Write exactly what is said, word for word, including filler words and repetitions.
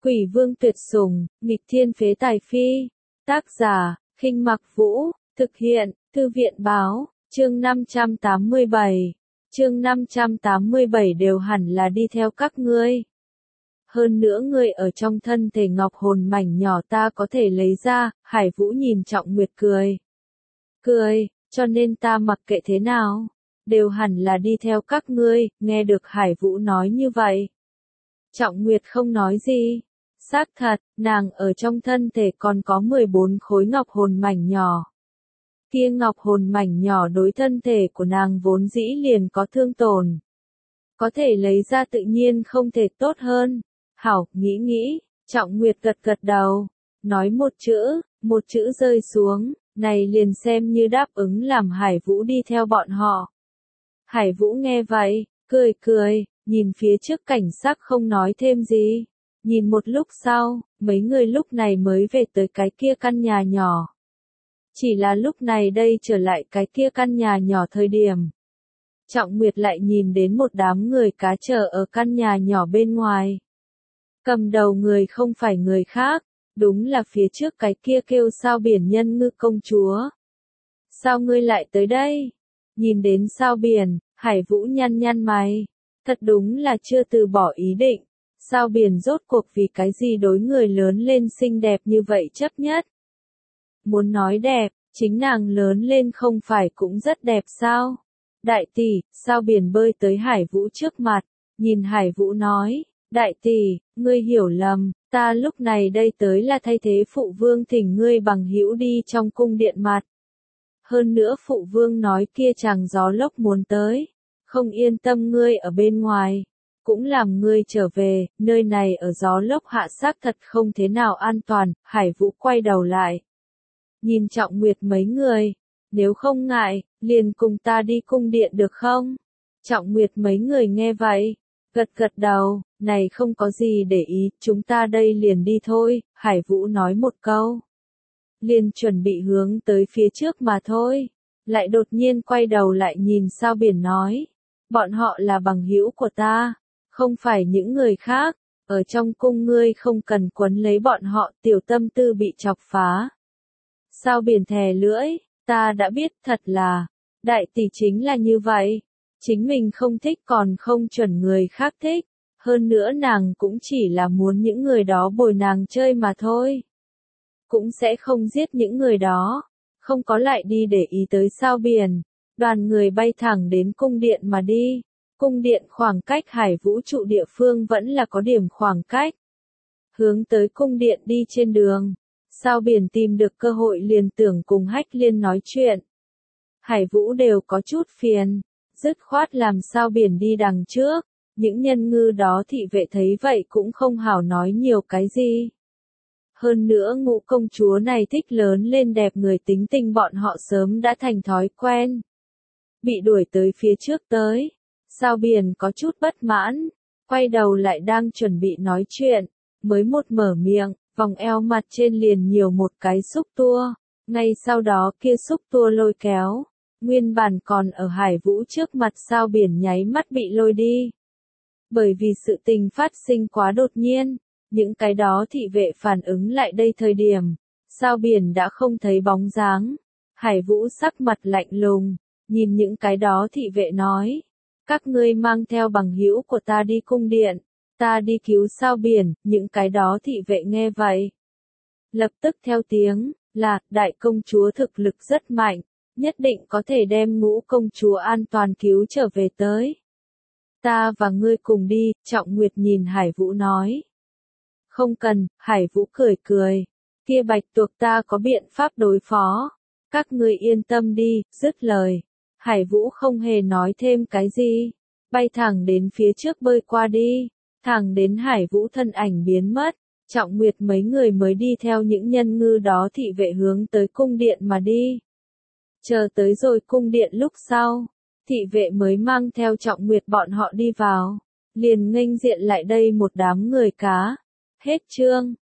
Quỷ vương tuyệt sủng, nghịch thiên phế tài phi. Tác giả, Khinh Mặc Vũ, thực hiện, Thư viện báo, chương năm trăm tám mươi bảy. Chương năm trăm tám mươi bảy đều hẳn là đi theo các ngươi. Hơn nữa ngươi ở trong thân thể ngọc hồn mảnh nhỏ ta có thể lấy ra, Hải Vũ nhìn Trọng Nguyệt cười. Cười, cho nên ta mặc kệ thế nào, đều hẳn là đi theo các ngươi, nghe được Hải Vũ nói như vậy. Trọng Nguyệt không nói gì. Xác thật, nàng ở trong thân thể còn có mười bốn khối ngọc hồn mảnh nhỏ. Kia ngọc hồn mảnh nhỏ đối thân thể của nàng vốn dĩ liền có thương tổn. Có thể lấy ra tự nhiên không thể tốt hơn. Hảo, nghĩ nghĩ, Trọng Nguyệt gật gật đầu, nói một chữ, một chữ rơi xuống, này liền xem như đáp ứng làm Hải Vũ đi theo bọn họ. Hải Vũ nghe vậy, cười cười, nhìn phía trước cảnh sắc không nói thêm gì. Nhìn một lúc sau, mấy người lúc này mới về tới cái kia căn nhà nhỏ. Chỉ là lúc này đây trở lại cái kia căn nhà nhỏ thời điểm. Trọng Nguyệt lại nhìn đến một đám người cá chờ ở căn nhà nhỏ bên ngoài. Cầm đầu người không phải người khác, đúng là phía trước cái kia kêu Sao Biển Nhân Ngư công chúa. Sao ngươi lại tới đây? Nhìn đến Sao Biển, Hải Vũ nhăn nhăn mày. Thật đúng là chưa từ bỏ ý định. Sao Biển rốt cuộc vì cái gì đối người lớn lên xinh đẹp như vậy chấp nhất? Muốn nói đẹp, chính nàng lớn lên không phải cũng rất đẹp sao? Đại tỷ, Sao Biển bơi tới Hải Vũ trước mặt, nhìn Hải Vũ nói, đại tỷ, ngươi hiểu lầm, ta lúc này đây tới là thay thế phụ vương thỉnh ngươi bằng hữu đi trong cung điện mặt. Hơn nữa phụ vương nói kia chàng gió lốc muốn tới, không yên tâm ngươi ở bên ngoài. Cũng làm ngươi trở về, nơi này ở gió lốc hạ xác thật không thế nào an toàn. Hải Vũ quay đầu lại. Nhìn Trọng Nguyệt mấy người, nếu không ngại, liền cùng ta đi cung điện được không? Trọng Nguyệt mấy người nghe vậy, gật gật đầu, này không có gì để ý, chúng ta đây liền đi thôi, Hải Vũ nói một câu. Liền chuẩn bị hướng tới phía trước mà thôi, lại đột nhiên quay đầu lại nhìn Sao Biển nói, bọn họ là bằng hữu của ta. Không phải những người khác, ở trong cung ngươi không cần quấn lấy bọn họ, tiểu tâm tư bị chọc phá. Sao Biển thè lưỡi, ta đã biết thật là, đại tỷ chính là như vậy, chính mình không thích còn không chuẩn người khác thích, hơn nữa nàng cũng chỉ là muốn những người đó bồi nàng chơi mà thôi. Cũng sẽ không giết những người đó, không có lại đi để ý tới Sao Biển, đoàn người bay thẳng đến cung điện mà đi. Cung điện khoảng cách Hải Vũ trụ địa phương vẫn là có điểm khoảng cách. Hướng tới cung điện đi trên đường, Sao Biển tìm được cơ hội liền tưởng cùng Hách Liên nói chuyện. Hải Vũ đều có chút phiền, dứt khoát làm Sao Biển đi đằng trước, những nhân ngư đó thị vệ thấy vậy cũng không hảo nói nhiều cái gì. Hơn nữa Ngũ công chúa này thích lớn lên đẹp người tính tình bọn họ sớm đã thành thói quen. Bị đuổi tới phía trước tới. Sao Biển có chút bất mãn, quay đầu lại đang chuẩn bị nói chuyện, mới một mở miệng, vòng eo mặt trên liền nhiều một cái xúc tua, ngay sau đó kia xúc tua lôi kéo, nguyên bản còn ở Hải Vũ trước mặt Sao Biển nháy mắt bị lôi đi. Bởi vì sự tình phát sinh quá đột nhiên, những cái đó thị vệ phản ứng lại đây thời điểm, Sao Biển đã không thấy bóng dáng, Hải Vũ sắc mặt lạnh lùng, nhìn những cái đó thị vệ nói. Các ngươi mang theo bằng hữu của ta đi cung điện, ta đi cứu Sao Biển, những cái đó thị vệ nghe vậy. Lập tức theo tiếng, là, đại công chúa thực lực rất mạnh, nhất định có thể đem Ngũ công chúa an toàn cứu trở về tới. Ta và ngươi cùng đi, Trọng Nguyệt nhìn Hải Vũ nói. Không cần, Hải Vũ cười cười, kia bạch tuộc ta có biện pháp đối phó, các ngươi yên tâm đi, dứt lời. Hải Vũ không hề nói thêm cái gì, bay thẳng đến phía trước bơi qua đi, thẳng đến Hải Vũ thân ảnh biến mất, Trọng Nguyệt mấy người mới đi theo những nhân ngư đó thị vệ hướng tới cung điện mà đi. Chờ tới rồi cung điện lúc sau, thị vệ mới mang theo Trọng Nguyệt bọn họ đi vào, liền nghênh diện lại đây một đám người cá. Hết chương.